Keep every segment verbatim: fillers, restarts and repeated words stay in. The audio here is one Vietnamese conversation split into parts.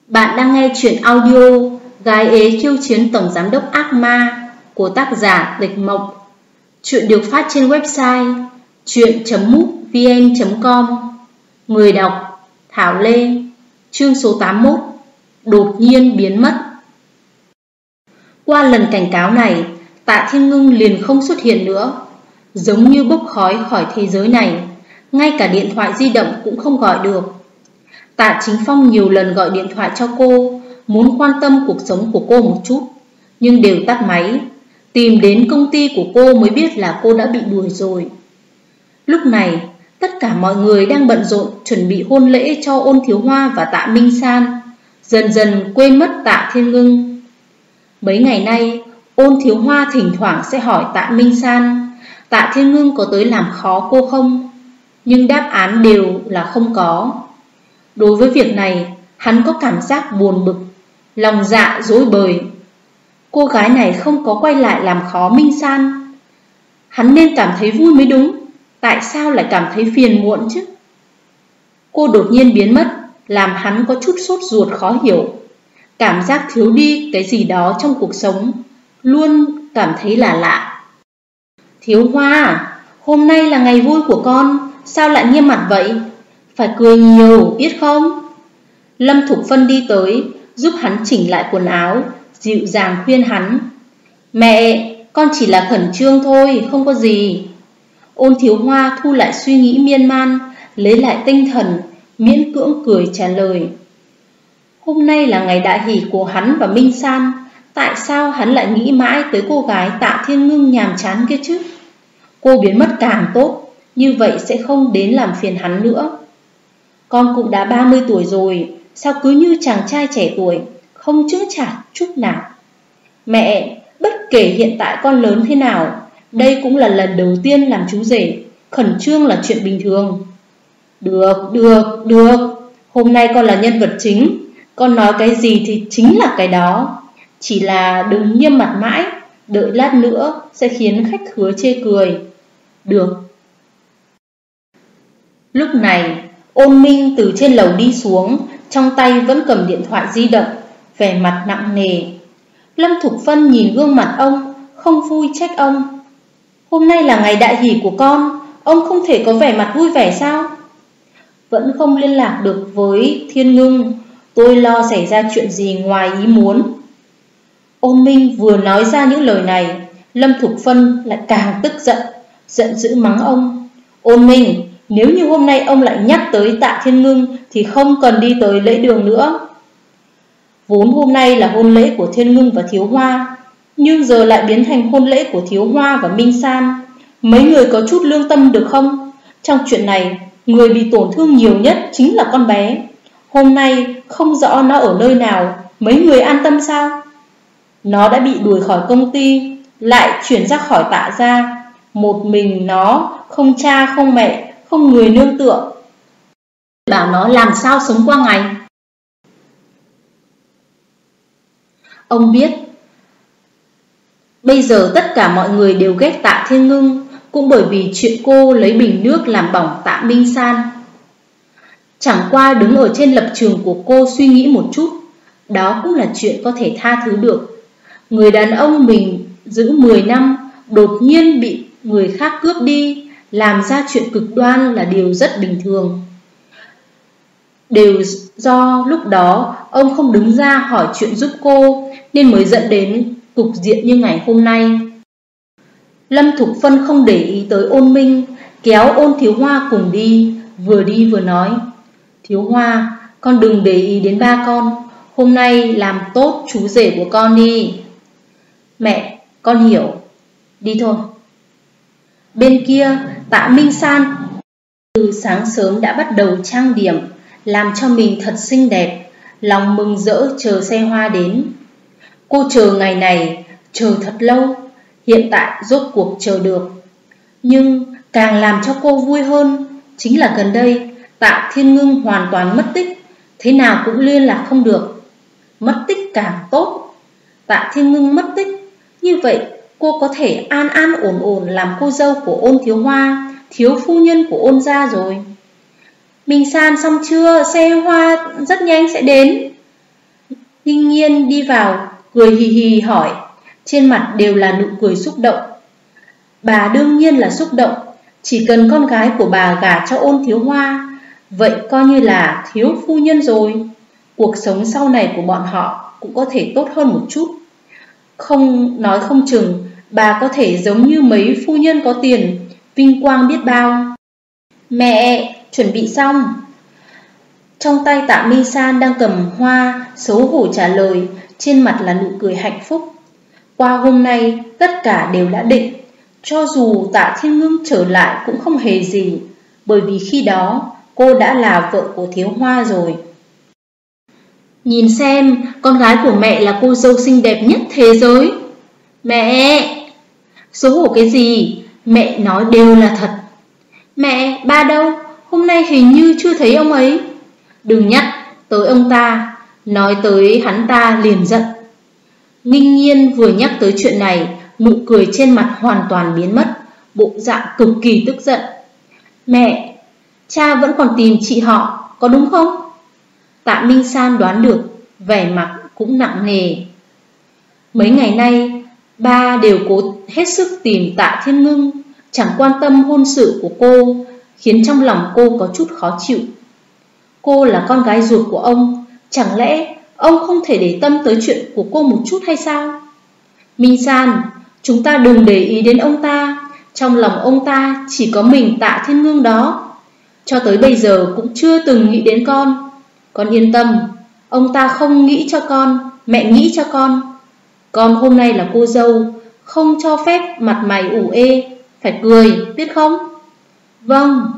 Bạn đang nghe chuyện audio Gái ế khiêu chiến tổng giám đốc ác ma của tác giả Tịch Mộc. Chuyện được phát trên website chuyện chấm mútvn chấm com. Người đọc Thảo Lê. Chương số tám mươi mốt. Đột nhiên biến mất. Qua lần cảnh cáo này, Tạ Thiên Ngưng liền không xuất hiện nữa, giống như bốc khói khỏi thế giới này. Ngay cả điện thoại di động cũng không gọi được. Tạ Chính Phong nhiều lần gọi điện thoại cho cô, muốn quan tâm cuộc sống của cô một chút, nhưng đều tắt máy. Tìm đến công ty của cô mới biết là cô đã bị đuổi rồi. Lúc này, tất cả mọi người đang bận rộn chuẩn bị hôn lễ cho Ôn Thiếu Hoa và Tạ Minh San, dần dần quên mất Tạ Thiên Ngưng. Mấy ngày nay, Ôn Thiếu Hoa thỉnh thoảng sẽ hỏi Tạ Minh San Tạ Thiên Ngưng có tới làm khó cô không, nhưng đáp án đều là không có. Đối với việc này, hắn có cảm giác buồn bực, lòng dạ rối bời. Cô gái này không có quay lại làm khó Minh San, hắn nên cảm thấy vui mới đúng. Tại sao lại cảm thấy phiền muộn chứ? Cô đột nhiên biến mất làm hắn có chút sốt ruột khó hiểu. Cảm giác thiếu đi cái gì đó trong cuộc sống luôn cảm thấy là lạ. Thiếu Hoa, hôm nay là ngày vui của con, sao lại nghiêm mặt vậy? Phải cười nhiều, biết không? Lâm Thục Phân đi tới, giúp hắn chỉnh lại quần áo, dịu dàng khuyên hắn. Mẹ, con chỉ là khẩn trương thôi, không có gì. Ôn Thiếu Hoa thu lại suy nghĩ miên man, lấy lại tinh thần, miễn cưỡng cười trả lời. Hôm nay là ngày đại hỷ của hắn và Minh San, tại sao hắn lại nghĩ mãi tới cô gái Tạ Thiên Ngưng nhàm chán kia chứ? Cô biến mất càng tốt, như vậy sẽ không đến làm phiền hắn nữa. Con cũng đã ba mươi tuổi rồi, sao cứ như chàng trai trẻ tuổi, không chững chạc chút nào. Mẹ, bất kể hiện tại con lớn thế nào, đây cũng là lần đầu tiên làm chú rể, khẩn trương là chuyện bình thường. Được, được, được, hôm nay con là nhân vật chính, con nói cái gì thì chính là cái đó. Chỉ là đừng nghiêm mặt mãi, đợi lát nữa sẽ khiến khách khứa chê cười. Được. Lúc này, Ôn Minh từ trên lầu đi xuống, trong tay vẫn cầm điện thoại di động, vẻ mặt nặng nề. Lâm Thục Phân nhìn gương mặt ông, không vui trách ông. Hôm nay là ngày đại hỷ của con, ông không thể có vẻ mặt vui vẻ sao? Vẫn không liên lạc được với Thiên Ngưng, tôi lo xảy ra chuyện gì ngoài ý muốn. Ôn Minh vừa nói ra những lời này, Lâm Thục Phân lại càng tức giận, giận dữ mắng ông. Ôn Minh, nếu như hôm nay ông lại nhắc tới Tạ Thiên Ngưng thì không cần đi tới lễ đường nữa. Vốn hôm nay là hôn lễ của Thiên Ngưng và Thiếu Hoa, nhưng giờ lại biến thành hôn lễ của Thiếu Hoa và Minh San. Mấy người có chút lương tâm được không? Trong chuyện này, người bị tổn thương nhiều nhất chính là con bé. Hôm nay không rõ nó ở nơi nào, mấy người an tâm sao? Nó đã bị đuổi khỏi công ty, lại chuyển ra khỏi Tạ gia. Một mình nó, không cha không mẹ, không người nương tựa. Bảo nó làm sao sống qua ngày. Ông biết, bây giờ tất cả mọi người đều ghét Tạ Thiên Ngưng, cũng bởi vì chuyện cô lấy bình nước làm bỏng Tạ Minh San. Chẳng qua đứng ở trên lập trường của cô suy nghĩ một chút, đó cũng là chuyện có thể tha thứ được. Người đàn ông mình giữ mười năm, đột nhiên bị người khác cướp đi, làm ra chuyện cực đoan là điều rất bình thường. Đều do lúc đó ông không đứng ra hỏi chuyện giúp cô, nên mới dẫn đến cục diện như ngày hôm nay. Lâm Thục Phân không để ý tới Ôn Minh, kéo Ôn Thiếu Hoa cùng đi, vừa đi vừa nói. Thiếu Hoa, con đừng để ý đến ba con, hôm nay làm tốt chú rể của con đi. Mẹ, con hiểu, đi thôi. Bên kia, Tạ Minh San từ sáng sớm đã bắt đầu trang điểm, làm cho mình thật xinh đẹp, lòng mừng rỡ chờ xe hoa đến. Cô chờ ngày này, chờ thật lâu, hiện tại rốt cuộc chờ được. Nhưng càng làm cho cô vui hơn chính là gần đây Tạ Thiên Ngưng hoàn toàn mất tích, thế nào cũng liên lạc không được. Mất tích càng tốt. Tạ Thiên Ngưng mất tích, như vậy cô có thể an an ổn ổn làm cô dâu của Ôn Thiếu Hoa, thiếu phu nhân của Ôn gia rồi. Minh San xong chưa? Xe hoa rất nhanh sẽ đến. Nghinh Nhiên đi vào, cười hì hì hỏi, trên mặt đều là nụ cười xúc động. Bà đương nhiên là xúc động, chỉ cần con gái của bà gả cho Ôn Thiếu Hoa, vậy coi như là thiếu phu nhân rồi. Cuộc sống sau này của bọn họ cũng có thể tốt hơn một chút. Không nói không chừng, bà có thể giống như mấy phu nhân có tiền, vinh quang biết bao. Mẹ, chuẩn bị xong. Trong tay Tạ Minh San đang cầm hoa, xấu hổ trả lời, trên mặt là nụ cười hạnh phúc. Qua hôm nay, tất cả đều đã định. Cho dù Tạ Thiên Ngưng trở lại cũng không hề gì, bởi vì khi đó cô đã là vợ của Thiếu Hoa rồi. Nhìn xem, con gái của mẹ là cô dâu xinh đẹp nhất thế giới. Mẹ! Xấu hổ cái gì? Mẹ nói đều là thật. Mẹ, ba đâu? Hôm nay hình như chưa thấy ông ấy. Đừng nhắc tới ông ta, nói tới hắn ta liền giận. Nghinh Nhiên vừa nhắc tới chuyện này, nụ cười trên mặt hoàn toàn biến mất, bộ dạng cực kỳ tức giận. Mẹ, cha vẫn còn tìm chị họ, có đúng không? Tạ Minh San đoán được, vẻ mặt cũng nặng nề. Mấy ngày nay, ba đều cố hết sức tìm Tạ Thiên Ngưng, chẳng quan tâm hôn sự của cô, khiến trong lòng cô có chút khó chịu. Cô là con gái ruột của ông, chẳng lẽ ông không thể để tâm tới chuyện của cô một chút hay sao? Minh San, chúng ta đừng để ý đến ông ta, trong lòng ông ta chỉ có mình Tạ Thiên Ngưng đó. Cho tới bây giờ cũng chưa từng nghĩ đến con. Con yên tâm, ông ta không nghĩ cho con, mẹ nghĩ cho con. Con hôm nay là cô dâu, không cho phép mặt mày ủ ê, phải cười, biết không? Vâng.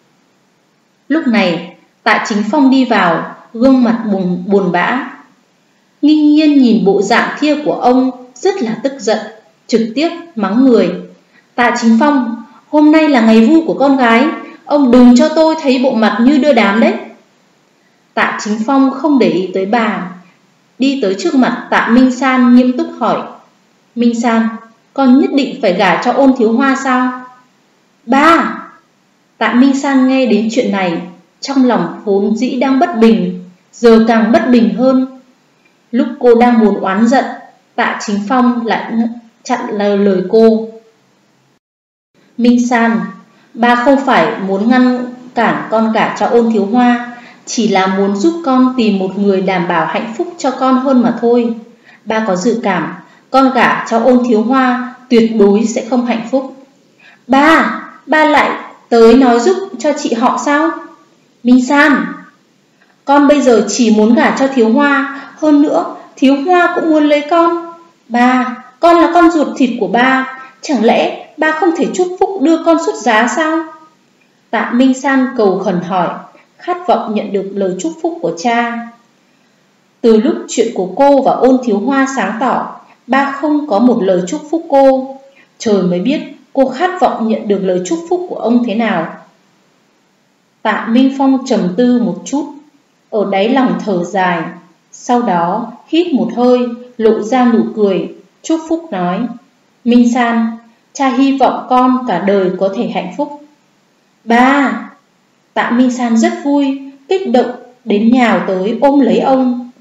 Lúc này, Tạ Chính Phong đi vào, gương mặt buồn, buồn bã. Nghinh Nhiên nhìn bộ dạng kia của ông rất là tức giận, trực tiếp mắng người. Tạ Chính Phong, hôm nay là ngày vui của con gái, ông đừng cho tôi thấy bộ mặt như đưa đám đấy. Tạ Chính Phong không để ý tới bà, đi tới trước mặt Tạ Minh San nghiêm túc hỏi. Minh San, con nhất định phải gả cho Ôn Thiếu Hoa sao? Ba! Tạ Minh San nghe đến chuyện này, trong lòng vốn dĩ đang bất bình, giờ càng bất bình hơn. Lúc cô đang muốn oán giận, Tạ Chính Phong lại chặn lời cô. Minh San, ba không phải muốn ngăn cản con gả cho Ôn Thiếu Hoa, chỉ là muốn giúp con tìm một người đảm bảo hạnh phúc cho con hơn mà thôi. Ba có dự cảm, con gả cho Ôn Thiếu Hoa tuyệt đối sẽ không hạnh phúc. Ba, ba lại tới nói giúp cho chị họ sao? Minh San, con bây giờ chỉ muốn gả cho Thiếu Hoa, hơn nữa Thiếu Hoa cũng muốn lấy con. Ba, con là con ruột thịt của ba, chẳng lẽ ba không thể chúc phúc đưa con xuất giá sao? Tạ Minh San cầu khẩn hỏi, khát vọng nhận được lời chúc phúc của cha. Từ lúc chuyện của cô và Ôn Thiếu Hoa sáng tỏ, ba không có một lời chúc phúc cô. Trời mới biết cô khát vọng nhận được lời chúc phúc của ông thế nào. Tạ Minh Phong trầm tư một chút, ở đáy lòng thở dài, sau đó hít một hơi, lộ ra nụ cười, chúc phúc nói. Minh San, cha hy vọng con cả đời có thể hạnh phúc. Ba! Tạ Minh San rất vui, kích động đến nhào tới ôm lấy ông.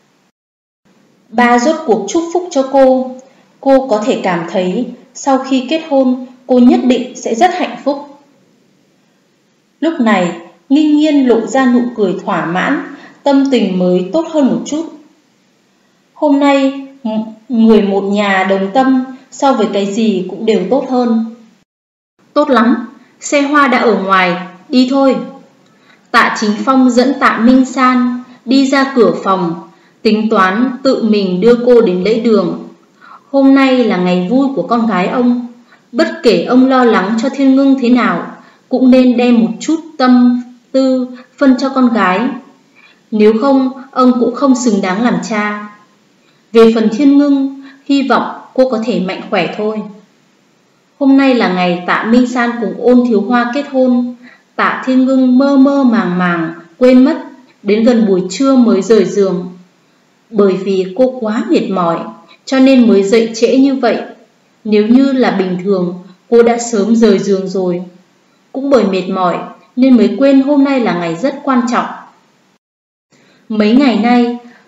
Ba rốt cuộc chúc phúc cho cô. Cô có thể cảm thấy sau khi kết hôn, cô nhất định sẽ rất hạnh phúc. Lúc này, Nghinh Nhiên lộ ra nụ cười thỏa mãn, tâm tình mới tốt hơn một chút. Hôm nay, người một nhà đồng tâm, so với cái gì cũng đều tốt hơn. Tốt lắm, xe hoa đã ở ngoài, đi thôi. Tạ Chính Phong dẫn Tạ Minh San đi ra cửa phòng, tính toán tự mình đưa cô đến lễ đường. Hôm nay là ngày vui của con gái ông, bất kể ông lo lắng cho Thiên Ngưng thế nào, cũng nên đem một chút tâm tư phân cho con gái. Nếu không, ông cũng không xứng đáng làm cha. Về phần Thiên Ngưng, hy vọng cô có thể mạnh khỏe thôi. Hôm nay là ngày Tạ Minh San cùng Ôn Thiếu Hoa kết hôn. Tạ Thiên Ngưng mơ mơ màng màng, quên mất, đến gần buổi trưa mới rời giường. Bởi vì cô quá mệt mỏi, cho nên mới dậy trễ như vậy. Nếu như là bình thường, cô đã sớm rời giường rồi. Cũng bởi mệt mỏi nên mới quên hôm nay là ngày rất quan trọng. Mấy ngày nay,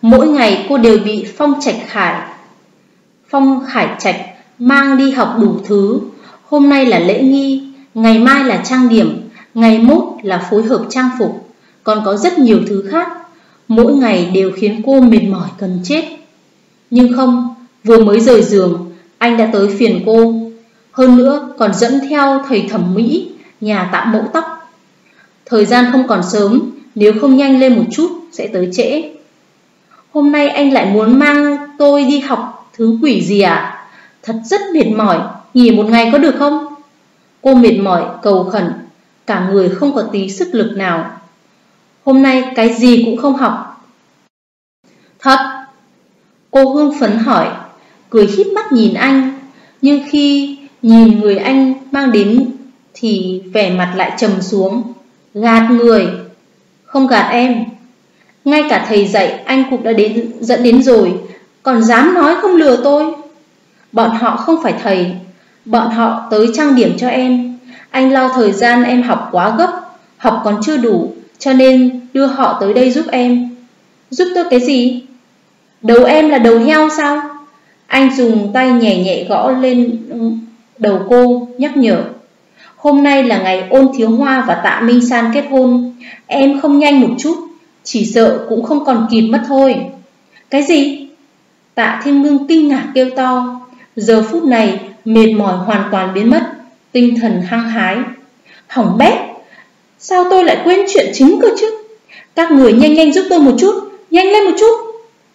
Mỗi ngày cô đều bị Phong Trạch Khải Phong Khải Trạch mang đi học đủ thứ. Hôm nay là lễ nghi, ngày mai là trang điểm, ngày mốt là phối hợp trang phục, còn có rất nhiều thứ khác. Mỗi ngày đều khiến cô mệt mỏi cần chết. Nhưng không, vừa mới rời giường, anh đã tới phiền cô. Hơn nữa còn dẫn theo thầy thẩm mỹ nhà tạo mẫu tóc. Thời gian không còn sớm, nếu không nhanh lên một chút sẽ tới trễ. Hôm nay anh lại muốn mang tôi đi học thứ quỷ gì à? Thật rất mệt mỏi, nghỉ một ngày có được không? Cô mệt mỏi cầu khẩn, cả người không có tí sức lực nào. Hôm nay cái gì cũng không học. Thật? Cô hưng phấn hỏi, cười híp mắt nhìn anh. Nhưng khi nhìn người anh mang đến thì vẻ mặt lại trầm xuống. Gạt người. Không gạt em. Ngay cả thầy dạy anh cũng đã đến dẫn đến rồi, còn dám nói không lừa tôi. Bọn họ không phải thầy, bọn họ tới trang điểm cho em. Anh lo thời gian em học quá gấp, học còn chưa đủ, cho nên đưa họ tới đây giúp em. Giúp tôi cái gì? Đầu em là đầu heo sao? Anh dùng tay nhẹ nhẹ gõ lên đầu cô, nhắc nhở. Hôm nay là ngày Ôn Thiếu Hoa và Tạ Minh San kết hôn. Em không nhanh một chút, chỉ sợ cũng không còn kịp mất thôi. Cái gì? Tạ Thiên Ngưng kinh ngạc kêu to. Giờ phút này mệt mỏi hoàn toàn biến mất, tinh thần hăng hái. Hỏng bét, sao tôi lại quên chuyện chính cơ chứ? Các người nhanh nhanh giúp tôi một chút, nhanh lên một chút.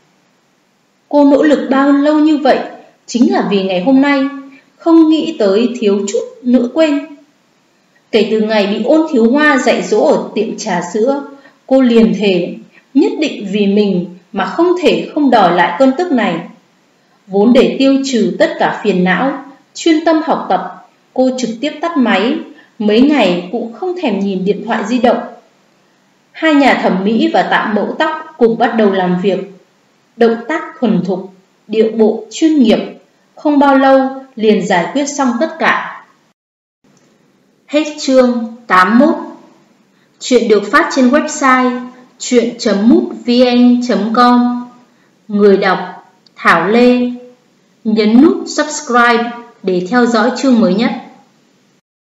Cô nỗ lực bao lâu như vậy chính là vì ngày hôm nay, không nghĩ tới thiếu chút nữa quên. Kể từ ngày bị Ôn Thiếu Hoa dạy dỗ ở tiệm trà sữa, cô liền thề nhất định vì mình mà không thể không đòi lại cơn tức này. Vốn để tiêu trừ tất cả phiền não, chuyên tâm học tập, cô trực tiếp tắt máy, mấy ngày cũng không thèm nhìn điện thoại di động. Hai nhà thẩm mỹ và tạo mẫu tóc cùng bắt đầu làm việc. Động tác thuần thục, điệu bộ chuyên nghiệp, không bao lâu liền giải quyết xong tất cả. Hết chương tám mươi mốt. Chuyện được phát trên website chuyện chấm mútvn chấm com. Người đọc Thảo Lê. Nhấn nút subscribe để theo dõi chương mới nhất.